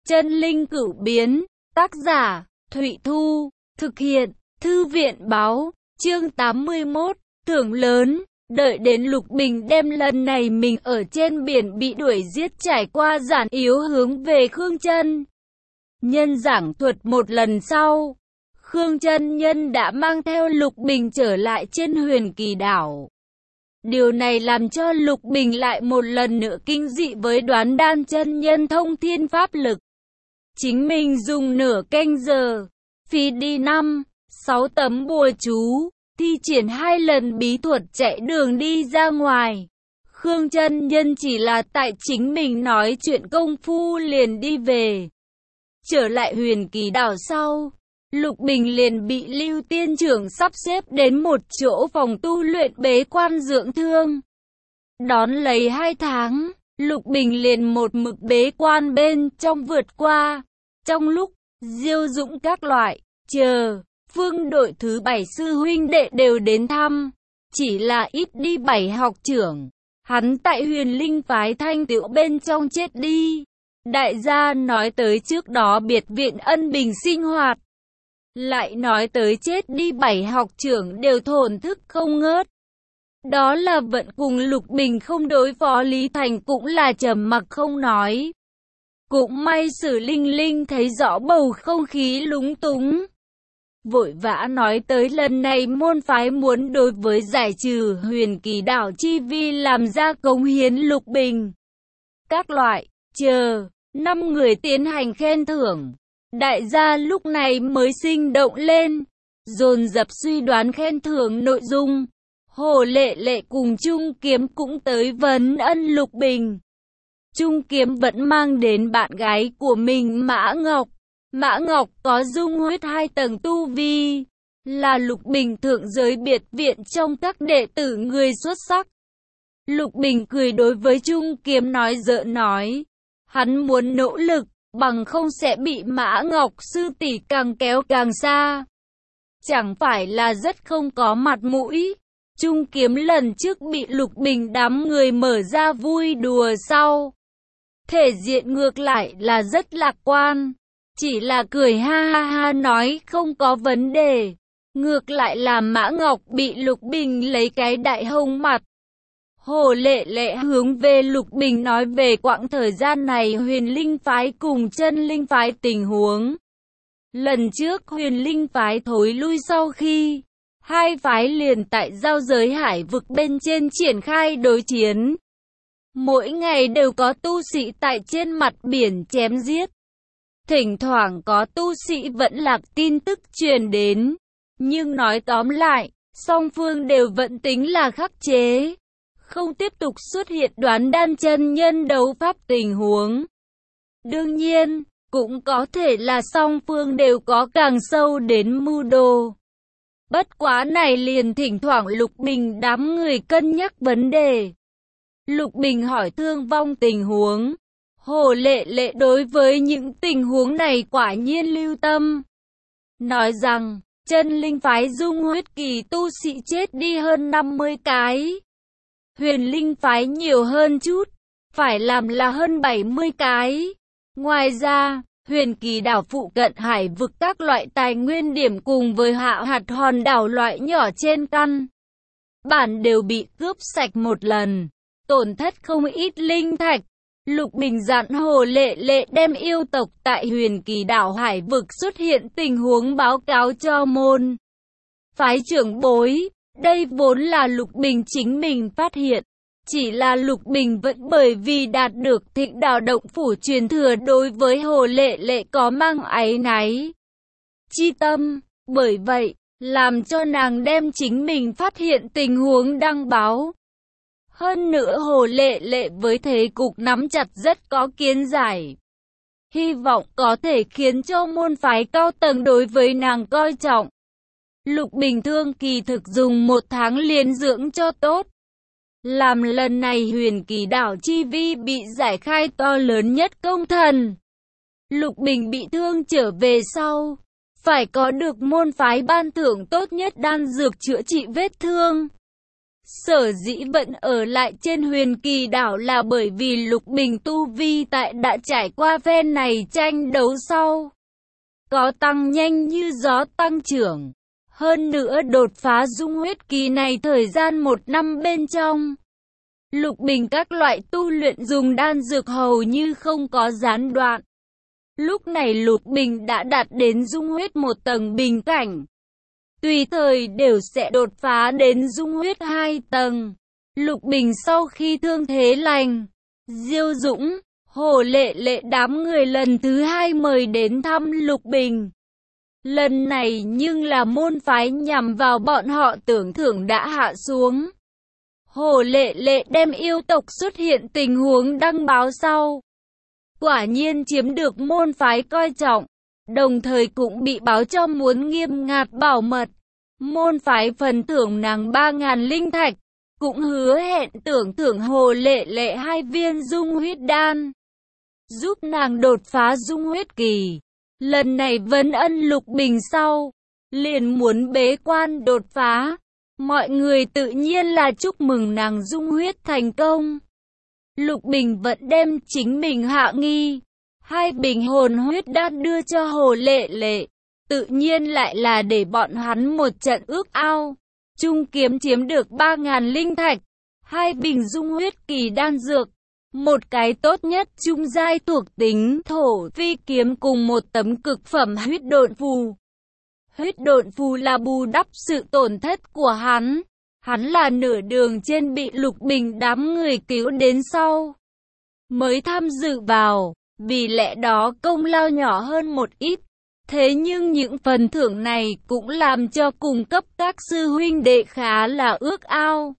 Chân linh cửu biến, tác giả, Thụy Thu, thực hiện, Thư viện báo, chương 81, thưởng lớn. Đợi đến Lục Bình đem lần này mình ở trên biển bị đuổi giết trải qua giản yếu hướng về Khương Chân Nhân giảng thuật một lần sau, Khương Chân Nhân đã mang theo Lục Bình trở lại trên Huyền Kỳ đảo. Điều này làm cho Lục Bình lại một lần nữa kinh dị với Đoán Đan chân nhân thông thiên pháp lực. Chính mình dùng nửa canh giờ, phí đi 5-6 tấm bùa chú, thi triển 2 lần bí thuật chạy đường đi ra ngoài. Khương Chân Nhân chỉ là tại chính mình nói chuyện công phu liền đi về. Trở lại Huyền Kỳ đảo sau, Lục Bình liền bị Lưu Tiên Trưởng sắp xếp đến một chỗ phòng tu luyện bế quan dưỡng thương. Đón lấy 2 tháng, Lục Bình liền một mực bế quan bên trong vượt qua. Trong lúc Diêu Dũng các loại, phương đội thứ 7 sư huynh đệ đều đến thăm, chỉ là ít đi 7 học trưởng. Hắn tại Huyền Linh phái Thanh Tựu bên trong chết đi. Đại gia nói tới trước đó biệt viện ân bình sinh hoạt. Lại nói tới chết đi 7 học trưởng đều thổn thức không ngớt. Đó là vận cùng Lục Bình không đối phó Lý Thành cũng là trầm mặc không nói. Cũng may Sử Linh Linh thấy rõ bầu không khí lúng túng, vội vã nói tới lần này môn phái muốn đối với giải trừ Huyền Kỳ đảo chi vi làm ra cống hiến Lục Bình. Các loại, 5 người tiến hành khen thưởng. Đại gia lúc này mới sinh động lên, dồn dập suy đoán khen thưởng nội dung. Hồ Lệ Lệ cùng Trung Kiếm cũng tới vấn ân Lục Bình. Trung Kiếm vẫn mang đến bạn gái của mình Mã Ngọc. Mã Ngọc có dung huyết 2 tầng tu vi, là Lục Bình thượng giới biệt viện trong các đệ tử người xuất sắc. Lục Bình cười đối với Trung Kiếm nói giỡn nói, hắn muốn nỗ lực, bằng không sẽ bị Mã Ngọc sư tỷ càng kéo càng xa. Chẳng phải là rất không có mặt mũi. Trung Kiếm lần trước bị Lục Bình đám người mở ra vui đùa sau, thể diện ngược lại là rất lạc quan. Chỉ là cười ha ha ha nói không có vấn đề. Ngược lại là Mã Ngọc bị Lục Bình lấy cái đại hông mặt. Hồ Lệ Lệ hướng về Lục Bình nói về quãng thời gian này Huyền Linh phái cùng Chân Linh phái tình huống. Lần trước Huyền Linh phái thối lui sau khi, 2 phái liền tại giao giới hải vực bên trên triển khai đối chiến. Mỗi ngày đều có tu sĩ tại trên mặt biển chém giết. Thỉnh thoảng có tu sĩ vẫn lạc tin tức truyền đến. Nhưng nói tóm lại, song phương đều vẫn tính là khắc chế. Không tiếp tục xuất hiện Đoán Đan chân nhân đấu pháp tình huống. Đương nhiên, cũng có thể là song phương đều có càng sâu đến mưu đồ. Bất quá này liền thỉnh thoảng Lục Bình đám người cân nhắc vấn đề. Lục Bình hỏi thương vong tình huống. Hồ Lệ Lệ đối với những tình huống này quả nhiên lưu tâm. Nói rằng, Chân Linh phái dung huyết kỳ tu sĩ chết đi hơn 50 cái. Huyền Linh phái nhiều hơn chút, phải làm là hơn 70 cái. Ngoài ra, Huyền Kỳ đảo phụ cận hải vực các loại tài nguyên điểm cùng với hạ hạt hòn đảo loại nhỏ trên căn bản đều bị cướp sạch một lần, tổn thất không ít linh thạch. Lục Bình dặn Hồ Lệ Lệ đem yêu tộc tại Huyền Kỳ đảo hải vực xuất hiện tình huống báo cáo cho môn phái trưởng bối. Đây vốn là Lục Bình chính mình phát hiện, chỉ là Lục Bình vẫn bởi vì đạt được Thịnh Đảo động phủ truyền thừa đối với Hồ Lệ Lệ có mang áy náy chi tâm, bởi vậy làm cho nàng đem chính mình phát hiện tình huống đăng báo. Hơn nữa Hồ Lệ Lệ với thế cục nắm chặt rất có kiến giải, hy vọng có thể khiến cho môn phái cao tầng đối với nàng coi trọng. Lục Bình thương kỳ thực dùng 1 tháng liền dưỡng cho tốt. Làm lần này Huyền Kỳ đảo chi vi bị giải khai to lớn nhất công thần. Lục Bình bị thương trở về sau, phải có được môn phái ban thưởng tốt nhất đan dược chữa trị vết thương. Sở dĩ vẫn ở lại trên Huyền Kỳ đảo là bởi vì Lục Bình tu vi tại đã trải qua phen này tranh đấu sau, có tăng nhanh như gió tăng trưởng. Hơn nữa đột phá dung huyết kỳ này thời gian 1 năm bên trong, Lục Bình các loại tu luyện dùng đan dược hầu như không có gián đoạn. Lúc này Lục Bình đã đạt đến dung huyết 1 tầng bình cảnh, tùy thời đều sẽ đột phá đến dung huyết 2 tầng. Lục Bình sau khi thương thế lành, Diêu Dũng, Hồ Lệ Lệ đám người lần thứ 2 mời đến thăm Lục Bình. Lần này nhưng là môn phái nhằm vào bọn họ tưởng thưởng đã hạ xuống. Hồ Lệ Lệ đem yêu tộc xuất hiện tình huống đăng báo sau, quả nhiên chiếm được môn phái coi trọng, đồng thời cũng bị báo cho muốn nghiêm ngặt bảo mật. Môn phái phần thưởng nàng 3.000 linh thạch, cũng hứa hẹn tưởng thưởng Hồ Lệ Lệ 2 viên dung huyết đan, giúp nàng đột phá dung huyết kỳ. Lần này vấn ân Lục Bình sau, liền muốn bế quan đột phá. Mọi người tự nhiên là chúc mừng nàng dung huyết thành công. Lục Bình vẫn đem chính mình hạ nghi 2 bình hồn huyết đan đưa cho Hồ Lệ Lệ, tự nhiên lại là để bọn hắn một trận ước ao. Chung kiếm chiếm được 3.000 linh thạch, 2 bình dung huyết kỳ đan dược, một cái tốt nhất trung giai thuộc tính thổ phi kiếm cùng một tấm cực phẩm huyết độn phù. Huyết độn phù là bù đắp sự tổn thất của hắn. Hắn là nửa đường trên bị Lục Bình đám người cứu đến sau, mới tham dự vào, vì lẽ đó công lao nhỏ hơn một ít. Thế nhưng những phần thưởng này cũng làm cho cùng cấp các sư huynh đệ khá là ước ao.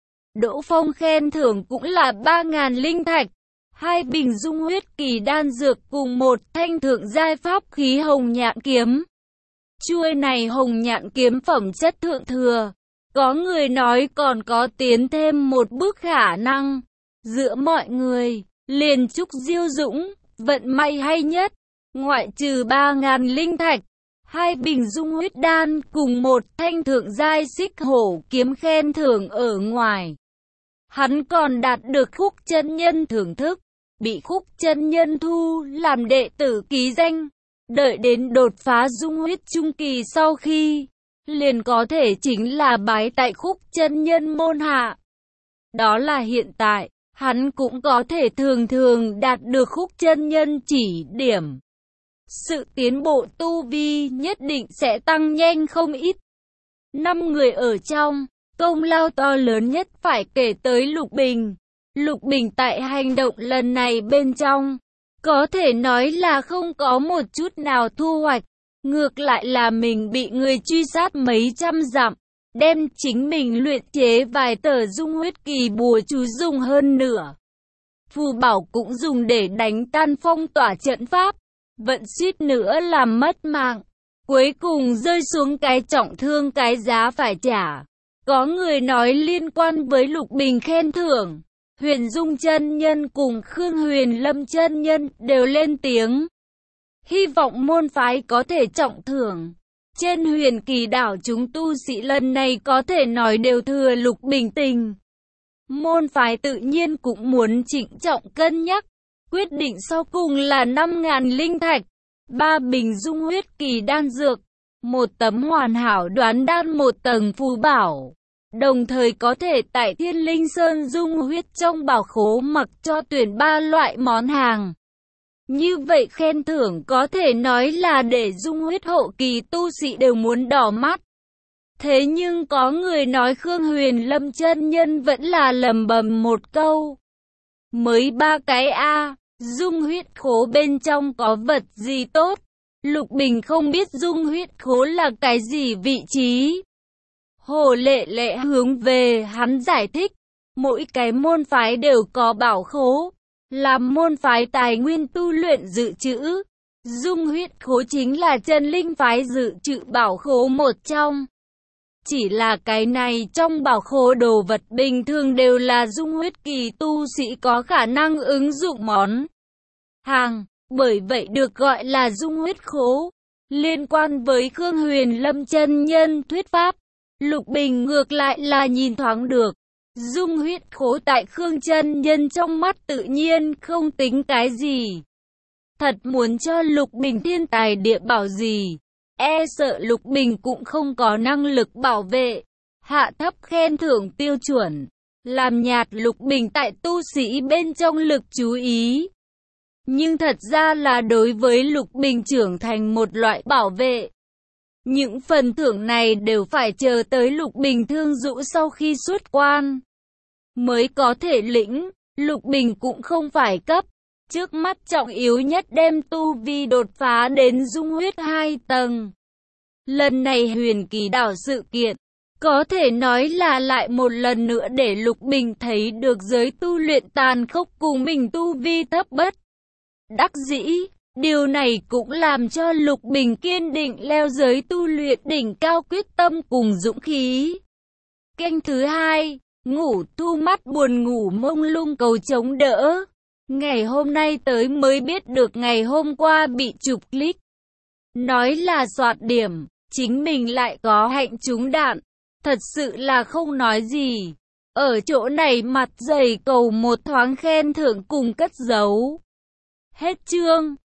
Đỗ Phong khen thưởng cũng là 3.000 linh thạch, 2 bình dung huyết kỳ đan dược cùng một thanh thượng giai pháp khí hồng nhạn kiếm. Chuôi này hồng nhạn kiếm phẩm chất thượng thừa, có người nói còn có tiến thêm một bước khả năng. Giữa mọi người, liền chúc Diêu Dũng vận may hay nhất, ngoại trừ 3.000 linh thạch, 2 bình dung huyết đan cùng một thanh thượng giai xích hổ kiếm khen thưởng ở ngoài. Hắn còn đạt được Khúc chân nhân thưởng thức, bị Khúc chân nhân thu làm đệ tử ký danh. Đợi đến đột phá dung huyết trung kỳ sau khi, liền có thể chính là bái tại Khúc chân nhân môn hạ. Đó là hiện tại, hắn cũng có thể thường thường đạt được Khúc chân nhân chỉ điểm. Sự tiến bộ tu vi nhất định sẽ tăng nhanh không ít. 5 người ở trong, công lao to lớn nhất phải kể tới Lục Bình. Lục Bình tại hành động lần này bên trong, có thể nói là không có một chút nào thu hoạch. Ngược lại là mình bị người truy sát mấy trăm dặm, đem chính mình luyện chế vài tờ dung huyết kỳ bùa chú dùng hơn nửa. Phù bảo cũng dùng để đánh tan phong tỏa trận pháp, vẫn suýt nữa làm mất mạng. Cuối cùng rơi xuống cái trọng thương cái giá phải trả. Có người nói liên quan với Lục Bình khen thưởng, Huyền Dung chân nhân cùng Khương Huyền Lâm chân nhân đều lên tiếng, hy vọng môn phái có thể trọng thưởng. Trên Huyền Kỳ đảo chúng tu sĩ lần này có thể nói đều thừa Lục Bình tình. Môn phái tự nhiên cũng muốn trịnh trọng cân nhắc. Quyết định sau cùng là 5.000 linh thạch, 3 bình dung huyết kỳ đan dược, một tấm hoàn hảo đoán đan một tầng phù bảo. Đồng thời có thể tại Thiên Linh Sơn dung huyết trong bảo khố mặc cho tuyển 3 loại món hàng. Như vậy khen thưởng có thể nói là để dung huyết hộ kỳ tu sĩ đều muốn đỏ mắt. Thế nhưng có người nói Khương Huyền Lâm chân nhân vẫn là lầm bầm một câu. Mới 3 cái A, dung huyết khố bên trong có vật gì tốt? Lục Bình không biết dung huyết khố là cái gì vị trí. Hồ Lệ Lệ hướng về hắn giải thích, mỗi cái môn phái đều có bảo khố, làm môn phái tài nguyên tu luyện dự trữ. Dung huyết khố chính là chân linh phái dự trữ bảo khố một trong. Chỉ là cái này trong bảo khố đồ vật bình thường đều là dung huyết kỳ tu sĩ có khả năng ứng dụng món hàng, bởi vậy được gọi là dung huyết khố. Liên quan với Khương Huyền Lâm chân nhân thuyết pháp, Lục Bình ngược lại là nhìn thoáng được, Dung huyết khố tại Khương chân nhân trong mắt tự nhiên không tính cái gì. Thật muốn cho Lục Bình thiên tài địa bảo gì, e sợ Lục Bình cũng không có năng lực bảo vệ. Hạ thấp khen thưởng tiêu chuẩn, làm nhạt Lục Bình tại tu sĩ bên trong lực chú ý. Nhưng thật ra là đối với Lục Bình trưởng thành một loại bảo vệ. Những phần thưởng này đều phải chờ tới Lục Bình thương dũ sau khi xuất quan mới có thể lĩnh. Lục Bình cũng không phải cấp. Trước mắt trọng yếu nhất đem tu vi đột phá đến dung huyết 2 tầng. Lần này huyền kỳ đảo sự kiện, có thể nói là lại một lần nữa để Lục Bình thấy được giới tu luyện tàn khốc cùng mình tu vi thấp bất đắc dĩ. Điều này cũng làm cho Lục Bình kiên định leo giới tu luyện đỉnh cao quyết tâm cùng dũng khí. Canh thứ 2, ngủ thu mắt buồn ngủ mông lung cầu chống đỡ. Ngày hôm nay tới mới biết được ngày hôm qua bị chụp click. Nói là soạt điểm, chính mình lại có hạnh trúng đạn. Thật sự là không nói gì. Ở chỗ này mặt dày cầu một thoáng khen thưởng cùng cất giấu. Hết chương.